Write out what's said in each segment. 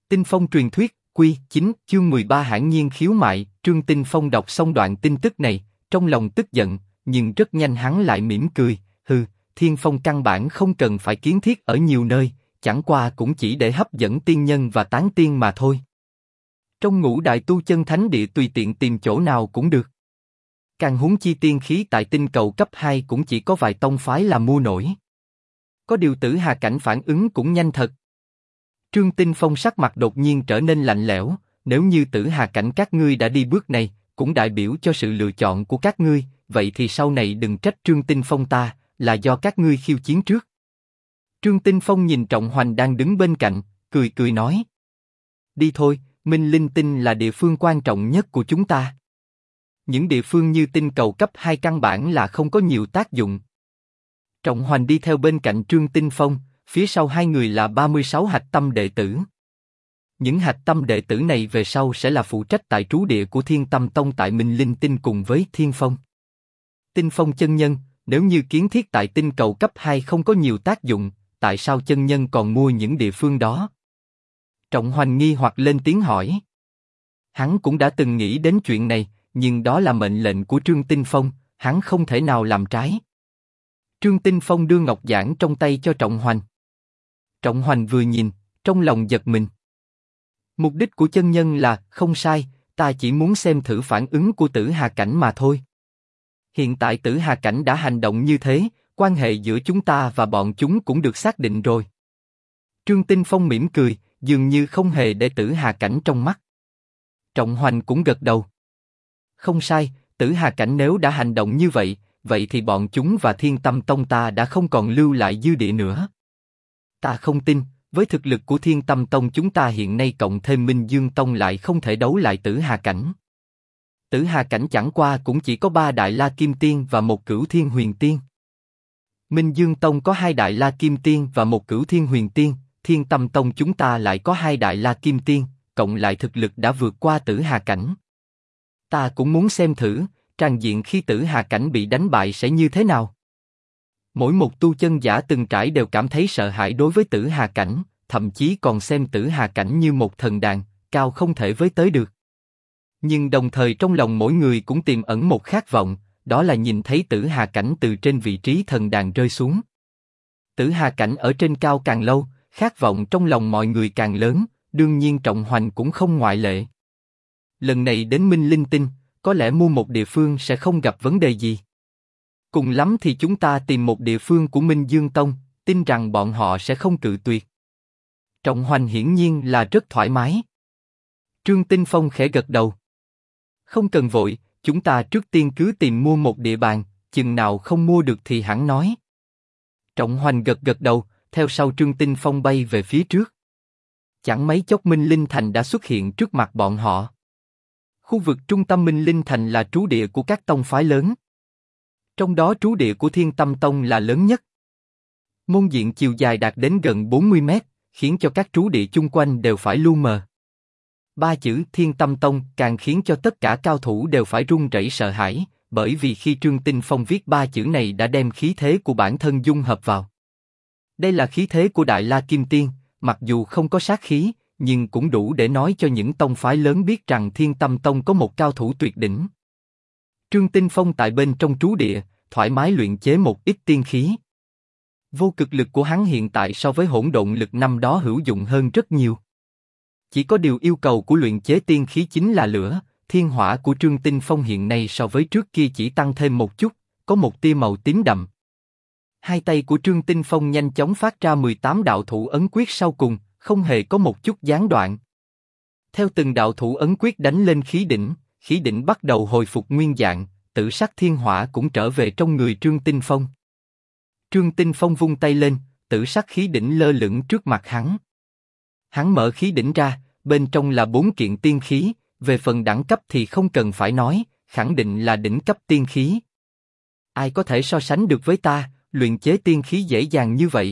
Tinh Phong truyền thuyết, Quy 9, chương 13 hãn nhiên khiếu mại. Trương Tinh Phong đọc xong đoạn tin tức này, trong lòng tức giận, nhưng rất nhanh hắn lại mỉm cười, Thiên Phong căn bản không cần phải kiến thiết ở nhiều nơi, chẳng qua cũng chỉ để hấp dẫn tiên nhân và tán tiên mà thôi. Trong ngũ đại tu chân thánh địa tùy tiện tìm chỗ nào cũng được. Càng huống chi tiên khí tại tinh cầu cấp 2 cũng chỉ có vài tông phái là mua nổi. Có điều Tử Hà Cảnh phản ứng cũng nhanh thật. Trương Tinh Phong sắc mặt đột nhiên trở nên lạnh lẽo, nếu như Tử Hà Cảnh các ngươi đã đi bước này, cũng đại biểu cho sự lựa chọn của các ngươi, vậy thì sau này đừng trách Trương Tinh Phong ta, là do các ngươi khiêu chiến trước. Trương Tinh Phong nhìn Trọng Hoành đang đứng bên cạnh, cười cười nói. Đi thôi, Minh Linh Tinh là địa phương quan trọng nhất của chúng ta. Những địa phương như tinh cầu cấp 2 căn bản là không có nhiều tác dụng. Trọng Hoành đi theo bên cạnh Trương Tinh Phong, phía sau hai người là 36 hạch tâm đệ tử. Những hạch tâm đệ tử này về sau sẽ là phụ trách tại trú địa của Thiên Tâm Tông tại Minh Linh Tinh cùng với Thiên Phong. Tinh Phong chân nhân, nếu như kiến thiết tại tinh cầu cấp 2 không có nhiều tác dụng, tại sao chân nhân còn mua những địa phương đó? Trọng Hoành nghi hoặc lên tiếng hỏi. Hắn cũng đã từng nghĩ đến chuyện này, nhưng đó là mệnh lệnh của Trương Tinh Phong, hắn không thể nào làm trái. Trương Tinh Phong đưa ngọc giản trong tay cho Trọng Hoành. Trọng Hoành vừa nhìn, trong lòng giật mình. Mục đích của chân nhân là, không sai, ta chỉ muốn xem thử phản ứng của Tử Hà Cảnh mà thôi. Hiện tại Tử Hà Cảnh đã hành động như thế, quan hệ giữa chúng ta và bọn chúng cũng được xác định rồi. Trương Tinh Phong mỉm cười, dường như không hề để Tử Hà Cảnh trong mắt. Trọng Hoành cũng gật đầu. Không sai, Tử Hà Cảnh nếu đã hành động như vậy, vậy thì bọn chúng và Thiên Tâm Tông ta đã không còn lưu lại dư địa nữa. Ta không tin, với thực lực của Thiên Tâm Tông chúng ta hiện nay cộng thêm Minh Dương Tông lại không thể đấu lại Tử Hà Cảnh. Tử Hà Cảnh chẳng qua cũng chỉ có 3 Đại La Kim Tiên và 1 Cửu Thiên Huyền Tiên. Minh Dương Tông có 2 Đại La Kim Tiên và 1 Cửu Thiên Huyền Tiên, Thiên Tâm Tông chúng ta lại có 2 Đại La Kim Tiên, cộng lại thực lực đã vượt qua Tử Hà Cảnh. Ta cũng muốn xem thử, tràng diện khi Tử Hà Cảnh bị đánh bại sẽ như thế nào. Mỗi một tu chân giả từng trải đều cảm thấy sợ hãi đối với Tử Hà Cảnh, thậm chí còn xem Tử Hà Cảnh như một thần đàn, cao không thể với tới được. Nhưng đồng thời trong lòng mỗi người cũng tiềm ẩn một khát vọng, đó là nhìn thấy Tử Hà Cảnh từ trên vị trí thần đàn rơi xuống. Tử Hà Cảnh ở trên cao càng lâu, khát vọng trong lòng mọi người càng lớn, đương nhiên Trọng Hoành cũng không ngoại lệ. Lần này đến Minh Linh Tinh, có lẽ mua một địa phương sẽ không gặp vấn đề gì. Cùng lắm thì chúng ta tìm một địa phương của Minh Dương Tông, tin rằng bọn họ sẽ không cự tuyệt. Trọng Hoành hiển nhiên là rất thoải mái. Trương Tinh Phong khẽ gật đầu. Không cần vội, chúng ta trước tiên cứ tìm mua một địa bàn, chừng nào không mua được thì hẳn nói. Trọng Hoành gật gật đầu, theo sau Trương Tinh Phong bay về phía trước. Chẳng mấy chốc Minh Linh Thành đã xuất hiện trước mặt bọn họ. Khu vực trung tâm Minh Linh Thành là trú địa của các tông phái lớn. Trong đó trú địa của Thiên Tâm Tông là lớn nhất. Môn diện chiều dài đạt đến gần 40 mét, khiến cho các trú địa chung quanh đều phải lu mờ. 3 chữ Thiên Tâm Tông càng khiến cho tất cả cao thủ đều phải run rẩy sợ hãi, bởi vì khi Trương Tinh Phong viết 3 chữ này đã đem khí thế của bản thân dung hợp vào. Đây là khí thế của Đại La Kim Tiên, mặc dù không có sát khí, nhưng cũng đủ để nói cho những tông phái lớn biết rằng Thiên Tâm Tông có một cao thủ tuyệt đỉnh. Trương Tinh Phong tại bên trong trú địa, thoải mái luyện chế một ít tiên khí. Vô cực lực của hắn hiện tại so với hỗn độn lực năm đó hữu dụng hơn rất nhiều. Chỉ có điều yêu cầu của luyện chế tiên khí chính là lửa, thiên hỏa của Trương Tinh Phong hiện nay so với trước kia chỉ tăng thêm một chút, có một tia màu tím đậm. Hai tay của Trương Tinh Phong nhanh chóng phát ra 18 đạo thủ ấn quyết sau cùng, không hề có một chút gián đoạn. Theo từng đạo thủ ấn quyết đánh lên khí đỉnh bắt đầu hồi phục nguyên dạng, tử sắc thiên hỏa cũng trở về trong người Trương Tinh Phong. Trương Tinh Phong vung tay lên, tử sắc khí đỉnh lơ lửng trước mặt hắn. Hắn mở khí đỉnh ra, bên trong là 4 kiện tiên khí, về phần đẳng cấp thì không cần phải nói, khẳng định là đỉnh cấp tiên khí. Ai có thể so sánh được với ta, luyện chế tiên khí dễ dàng như vậy?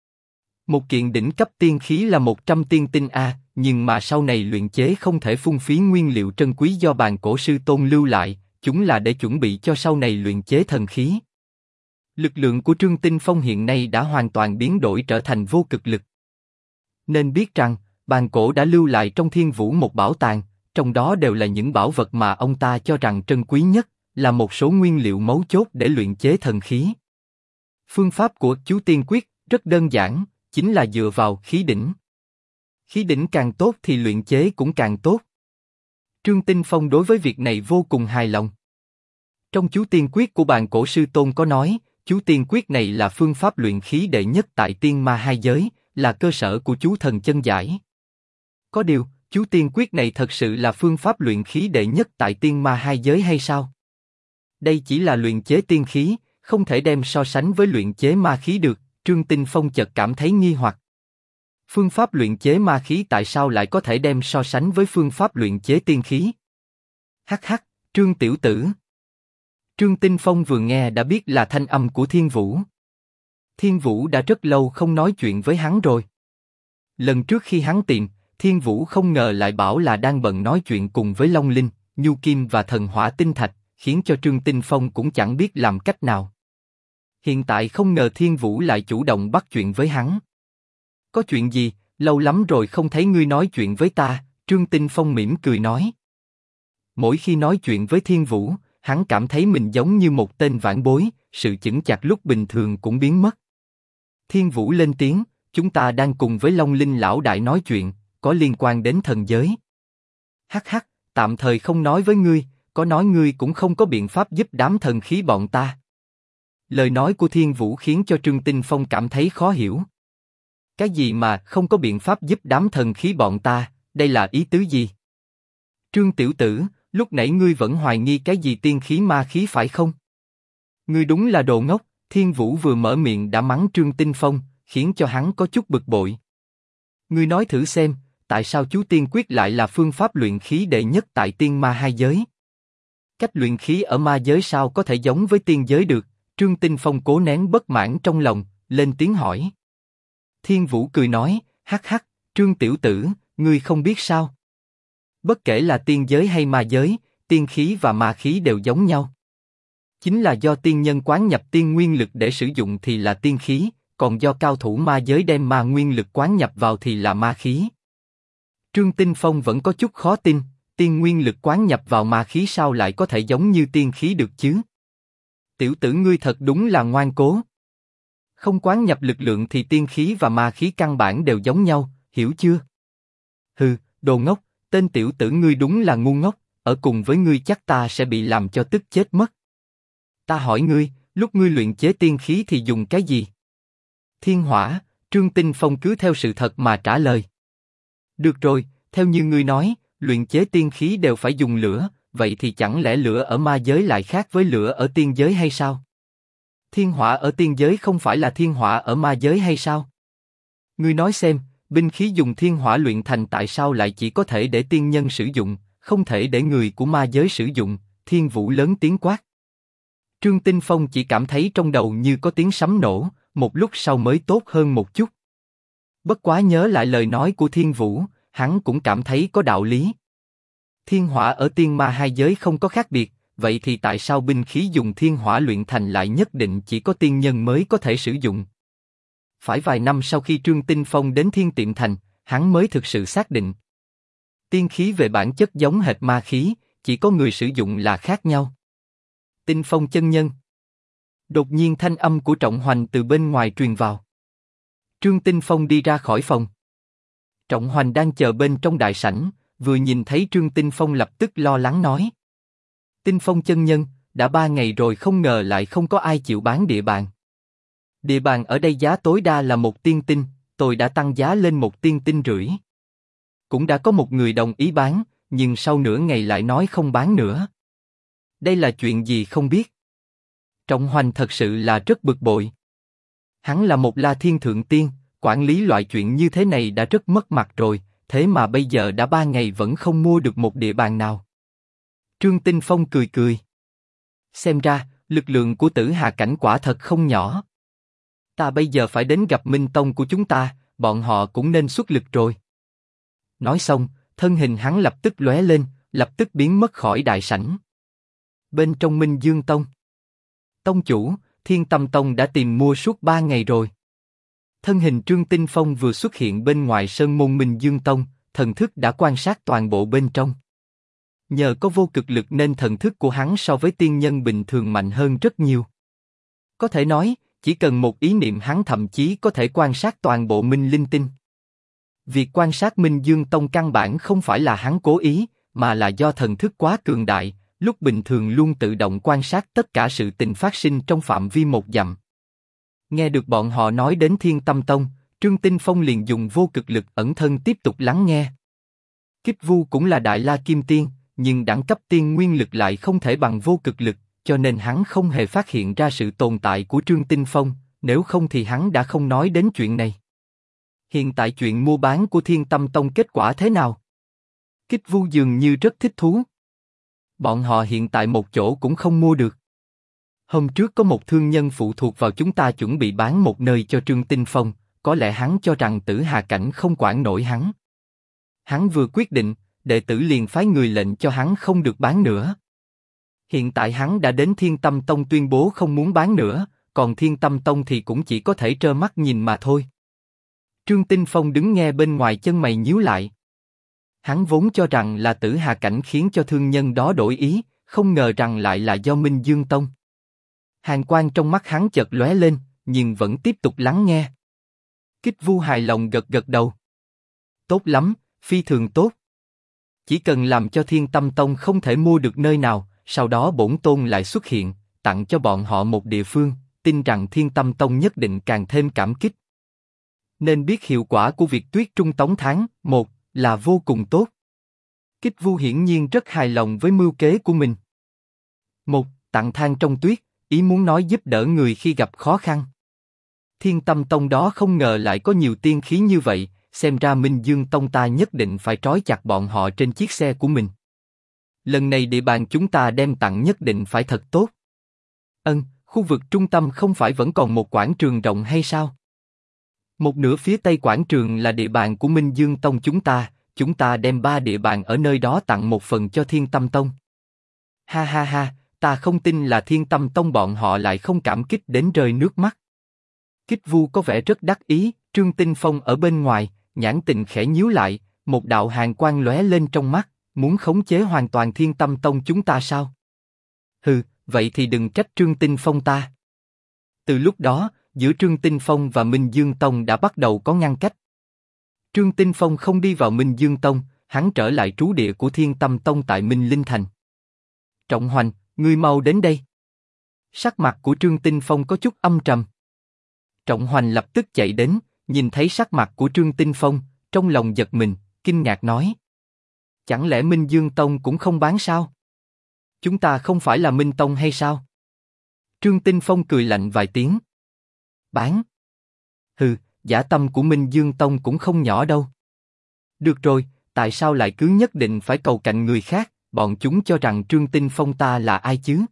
Một kiện đỉnh cấp tiên khí là 100 tiên tinh a, nhưng mà sau này luyện chế không thể phung phí nguyên liệu trân quý do bàn cổ sư tôn lưu lại, chúng là để chuẩn bị cho sau này luyện chế thần khí. Lực lượng của Trương Tinh Phong hiện nay đã hoàn toàn biến đổi trở thành vô cực lực. Nên biết rằng, bàn cổ đã lưu lại trong Thiên Vũ một bảo tàng, trong đó đều là những bảo vật mà ông ta cho rằng trân quý nhất, là một số nguyên liệu mấu chốt để luyện chế thần khí. Phương pháp của chú Tiên Quyết rất đơn giản, chính là dựa vào khí đỉnh. Khí đỉnh càng tốt thì luyện chế cũng càng tốt. Trương Tinh Phong đối với việc này vô cùng hài lòng. Trong chú Tiên Quyết của bàn cổ sư tôn có nói, chú Tiên Quyết này là phương pháp luyện khí đệ nhất tại tiên ma hai giới, là cơ sở của chú thần chân giải. Có điều, chú Tiên Quyết này thật sự là phương pháp luyện khí đệ nhất tại tiên ma hai giới hay sao? Đây chỉ là luyện chế tiên khí, không thể đem so sánh với luyện chế ma khí được. Trương Tinh Phong chợt cảm thấy nghi hoặc. Phương pháp luyện chế ma khí tại sao lại có thể đem so sánh với phương pháp luyện chế tiên khí? Hắc hắc, Trương tiểu tử. Trương Tinh Phong vừa nghe đã biết là thanh âm của Thiên Vũ. Thiên Vũ đã rất lâu không nói chuyện với hắn rồi. Lần trước khi hắn tìm, Thiên Vũ không ngờ lại bảo là đang bận nói chuyện cùng với Long Linh, Nhu Kim và Thần Hỏa Tinh Thạch, khiến cho Trương Tinh Phong cũng chẳng biết làm cách nào. Hiện tại không ngờ Thiên Vũ lại chủ động bắt chuyện với hắn. Có chuyện gì, lâu lắm rồi không thấy ngươi nói chuyện với ta, Trương Tinh Phong mỉm cười nói. Mỗi khi nói chuyện với Thiên Vũ, hắn cảm thấy mình giống như một tên vãn bối, sự chững chạc lúc bình thường cũng biến mất. Thiên Vũ lên tiếng, chúng ta đang cùng với Long Linh lão đại nói chuyện, có liên quan đến thần giới. Hắc hắc, tạm thời không nói với ngươi, có nói ngươi cũng không có biện pháp giúp đám thần khí bọn ta. Lời nói của Thiên Vũ khiến cho Trương Tinh Phong cảm thấy khó hiểu. Cái gì mà không có biện pháp giúp đám thần khí bọn ta, đây là ý tứ gì? Trương tiểu tử, lúc nãy ngươi vẫn hoài nghi cái gì tiên khí ma khí phải không? Ngươi đúng là đồ ngốc, Thiên Vũ vừa mở miệng đã mắng Trương Tinh Phong, khiến cho hắn có chút bực bội. Ngươi nói thử xem, tại sao chú Tiên Quyết lại là phương pháp luyện khí đệ nhất tại tiên ma hai giới? Cách luyện khí ở ma giới sao có thể giống với tiên giới được? Trương Tinh Phong cố nén bất mãn trong lòng, lên tiếng hỏi. Thiên Vũ cười nói, hắc hắc, Trương tiểu tử, ngươi không biết sao? Bất kể là tiên giới hay ma giới, tiên khí và ma khí đều giống nhau. Chính là do tiên nhân quán nhập tiên nguyên lực để sử dụng thì là tiên khí, còn do cao thủ ma giới đem ma nguyên lực quán nhập vào thì là ma khí. Trương Tinh Phong vẫn có chút khó tin, tiên nguyên lực quán nhập vào ma khí sao lại có thể giống như tiên khí được chứ? Tiểu tử ngươi thật đúng là ngoan cố. Không quán nhập lực lượng thì tiên khí và ma khí căn bản đều giống nhau, hiểu chưa? Hừ, đồ ngốc, tên tiểu tử ngươi đúng là ngu ngốc, ở cùng với ngươi chắc ta sẽ bị làm cho tức chết mất. Ta hỏi ngươi, lúc ngươi luyện chế tiên khí thì dùng cái gì? Thiên hỏa, Trương Tinh Phong cứ theo sự thật mà trả lời. Được rồi, theo như ngươi nói, luyện chế tiên khí đều phải dùng lửa, vậy thì chẳng lẽ lửa ở ma giới lại khác với lửa ở tiên giới hay sao? Thiên hỏa ở tiên giới không phải là thiên hỏa ở ma giới hay sao? Ngươi nói xem, binh khí dùng thiên hỏa luyện thành tại sao lại chỉ có thể để tiên nhân sử dụng, không thể để người của ma giới sử dụng? Thiên Vũ lớn tiếng quát. Trương Tinh Phong chỉ cảm thấy trong đầu như có tiếng sấm nổ, một lúc sau mới tốt hơn một chút. Bất quá nhớ lại lời nói của Thiên Vũ, hắn cũng cảm thấy có đạo lý. Thiên hỏa ở tiên ma hai giới không có khác biệt, vậy thì tại sao binh khí dùng thiên hỏa luyện thành lại nhất định chỉ có tiên nhân mới có thể sử dụng? Phải vài năm sau khi Trương Tinh Phong đến Thiên Tiệm Thành, hắn mới thực sự xác định. Tiên khí về bản chất giống hệt ma khí, chỉ có người sử dụng là khác nhau. Tinh Phong chân nhân. Đột nhiên thanh âm của Trọng Hoành từ bên ngoài truyền vào. Trương Tinh Phong đi ra khỏi phòng. Trọng Hoành đang chờ bên trong đại sảnh, vừa nhìn thấy Trương Tinh Phong lập tức lo lắng nói. Tinh Phong chân nhân, đã 3 ngày rồi không ngờ lại không có ai chịu bán địa bàn. Địa bàn ở đây giá tối đa là 1 tiên tinh, tôi đã tăng giá lên 1 tiên tinh rưỡi. Cũng đã có một người đồng ý bán, nhưng sau nửa ngày lại nói không bán nữa. Đây là chuyện gì không biết. Trọng Hoành thật sự là rất bực bội. Hắn là một La Thiên Thượng Tiên, quản lý loại chuyện như thế này đã rất mất mặt rồi, thế mà bây giờ đã 3 ngày vẫn không mua được một địa bàn nào. Trương Tinh Phong cười cười. Xem ra, lực lượng của Tử Hà Cảnh quả thật không nhỏ. Ta bây giờ phải đến gặp Minh Tông của chúng ta, bọn họ cũng nên xuất lực rồi. Nói xong, thân hình hắn lập tức lóe lên, lập tức biến mất khỏi đại sảnh. Bên trong Minh Dương Tông. Tông chủ, Thiên Tâm Tông đã tìm mua suốt 3 ngày rồi. Thân hình Trương Tinh Phong vừa xuất hiện bên ngoài sơn môn Minh Dương Tông, thần thức đã quan sát toàn bộ bên trong. Nhờ có vô cực lực nên thần thức của hắn so với tiên nhân bình thường mạnh hơn rất nhiều. Có thể nói, chỉ cần một ý niệm hắn thậm chí có thể quan sát toàn bộ Minh Linh Tinh. Việc quan sát Minh Dương Tông căn bản không phải là hắn cố ý, mà là do thần thức quá cường đại, lúc bình thường luôn tự động quan sát tất cả sự tình phát sinh trong phạm vi một dặm. Nghe được bọn họ nói đến Thiên Tâm Tông, Trương Tinh Phong liền dùng vô cực lực ẩn thân tiếp tục lắng nghe. Kích Vu cũng là Đại La Kim Tiên, nhưng đẳng cấp tiên nguyên lực lại không thể bằng vô cực lực, cho nên hắn không hề phát hiện ra sự tồn tại của Trương Tinh Phong, nếu không thì hắn đã không nói đến chuyện này. Hiện tại chuyện mua bán của Thiên Tâm Tông kết quả thế nào? Kích Vu dường như rất thích thú. Bọn họ hiện tại một chỗ cũng không mua được. Hôm trước có một thương nhân phụ thuộc vào chúng ta chuẩn bị bán một nơi cho Trương Tinh Phong, có lẽ hắn cho rằng Tử Hà Cảnh không quản nổi hắn. Hắn vừa quyết định, đệ tử liền phái người lệnh cho hắn không được bán nữa. Hiện tại hắn đã đến Thiên Tâm Tông tuyên bố không muốn bán nữa, còn Thiên Tâm Tông thì cũng chỉ có thể trơ mắt nhìn mà thôi. Trương Tinh Phong đứng nghe bên ngoài chân mày nhíu lại. Hắn vốn cho rằng là Tử Hà Cảnh khiến cho thương nhân đó đổi ý, không ngờ rằng lại là do Minh Dương Tông. Hàn quang trong mắt hắn chợt lóe lên, nhưng vẫn tiếp tục lắng nghe. Kích Vu hài lòng gật gật đầu. Tốt lắm, phi thường tốt. Chỉ cần làm cho Thiên Tâm Tông không thể mua được nơi nào, sau đó bổn tôn lại xuất hiện, tặng cho bọn họ một địa phương, tin rằng Thiên Tâm Tông nhất định càng thêm cảm kích. Nên biết hiệu quả của việc Tuyết Trung Tống tháng, một là vô cùng tốt. Kích Vu hiển nhiên rất hài lòng với mưu kế của mình. Một, tặng than trong tuyết, ý muốn nói giúp đỡ người khi gặp khó khăn. Thiên Tâm Tông đó không ngờ lại có nhiều tiên khí như vậy, xem ra Minh Dương Tông ta nhất định phải trói chặt bọn họ trên chiếc xe của mình. Lần này địa bàn chúng ta đem tặng nhất định phải thật tốt. Khu vực trung tâm không phải vẫn còn một quảng trường rộng hay sao? Một nửa phía tây quảng trường là địa bàn của Minh Dương Tông chúng ta đem 3 địa bàn ở nơi đó tặng một phần cho Thiên Tâm Tông. Ha ha ha, ta không tin là Thiên Tâm Tông bọn họ lại không cảm kích đến rơi nước mắt. Kích Vu có vẻ rất đắc ý, Trương Tinh Phong ở bên ngoài, nhãn tình khẽ nhíu lại, một đạo hàn quang lóe lên trong mắt, muốn khống chế hoàn toàn Thiên Tâm Tông chúng ta sao? Hừ, vậy thì đừng trách Trương Tinh Phong ta. Từ lúc đó, giữa Trương Tinh Phong và Minh Dương Tông đã bắt đầu có ngăn cách. Trương Tinh Phong không đi vào Minh Dương Tông, hắn trở lại trú địa của Thiên Tâm Tông tại Minh Linh Thành. Trọng Hoành, ngươi mau đến đây. Sắc mặt của Trương Tinh Phong có chút âm trầm. Trọng Hoành lập tức chạy đến, nhìn thấy sắc mặt của Trương Tinh Phong, trong lòng giật mình, kinh ngạc nói: chẳng lẽ Minh Dương Tông cũng không bán sao? Chúng ta không phải là Minh Tông hay sao? Trương Tinh Phong cười lạnh vài tiếng. Bán? Hừ, dã tâm của Minh Dương Tông cũng không nhỏ đâu. Được rồi, tại sao lại cứ nhất định phải cầu cạnh người khác? Bọn chúng cho rằng Trương Tinh Phong ta là ai chứ?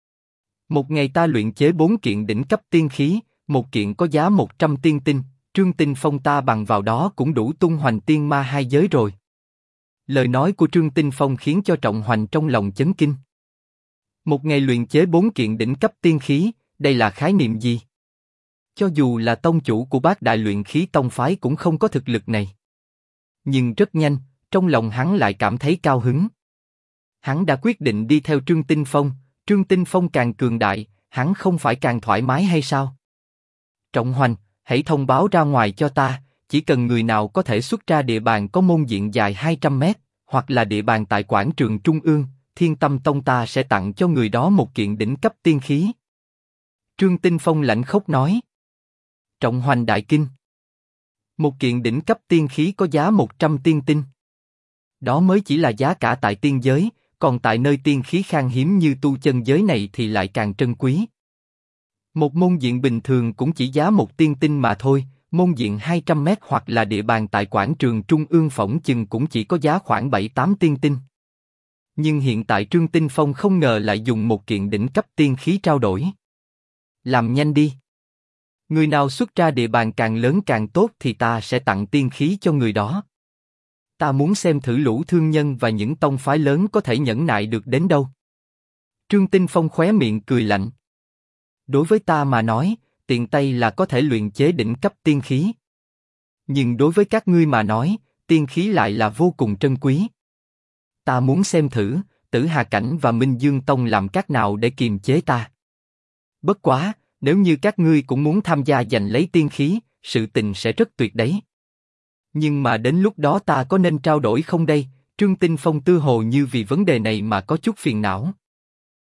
Một ngày ta luyện chế 4 kiện đỉnh cấp tiên khí, một kiện có giá 100 tiên tinh, Trương Tinh Phong ta bằng vào đó cũng đủ tung hoành tiên ma hai giới rồi. Lời nói của Trương Tinh Phong khiến cho Trọng Hoành trong lòng chấn kinh. Một ngày luyện chế 4 kiện đỉnh cấp tiên khí, đây là khái niệm gì? Cho dù là tông chủ của Bát Đại Luyện Khí Tông phái cũng không có thực lực này. Nhưng rất nhanh, trong lòng hắn lại cảm thấy cao hứng. Hắn đã quyết định đi theo Trương Tinh Phong, Trương Tinh Phong càng cường đại, hắn không phải càng thoải mái hay sao? Trọng Hoành, hãy thông báo ra ngoài cho ta, chỉ cần người nào có thể xuất ra địa bàn có môn diện dài 200 mét, hoặc là địa bàn tại quảng trường Trung ương, Thiên Tâm Tông ta sẽ tặng cho người đó một kiện đỉnh cấp tiên khí. Trương Tinh Phong lạnh khốc nói. Trọng Hoành đại kinh. Một kiện đỉnh cấp tiên khí có giá 100 tiên tinh. Đó mới chỉ là giá cả tại tiên giới, còn tại nơi tiên khí khan hiếm như tu chân giới này thì lại càng trân quý. Một môn diện bình thường cũng chỉ giá 1 tiên tinh mà thôi, môn diện 200 mét hoặc là địa bàn tại quảng trường Trung ương phỏng chừng cũng chỉ có giá khoảng 7-8 tiên tinh. Nhưng hiện tại Trương Tinh Phong không ngờ lại dùng một kiện đỉnh cấp tiên khí trao đổi. Làm nhanh đi. Người nào xuất ra địa bàn càng lớn càng tốt thì ta sẽ tặng tiên khí cho người đó. Ta muốn xem thử lũ thương nhân và những tông phái lớn có thể nhẫn nại được đến đâu. Trương Tinh Phong khóe miệng cười lạnh. Đối với ta mà nói, tiện tay là có thể luyện chế đỉnh cấp tiên khí. Nhưng đối với các ngươi mà nói, tiên khí lại là vô cùng trân quý. Ta muốn xem thử, Tử Hà Cảnh và Minh Dương Tông làm cách nào để kiềm chế ta. Bất quá, nếu như các ngươi cũng muốn tham gia giành lấy tiên khí, sự tình sẽ rất tuyệt đấy. Nhưng mà đến lúc đó ta có nên trao đổi không đây? Trương Tinh Phong tư hồ như vì vấn đề này mà có chút phiền não.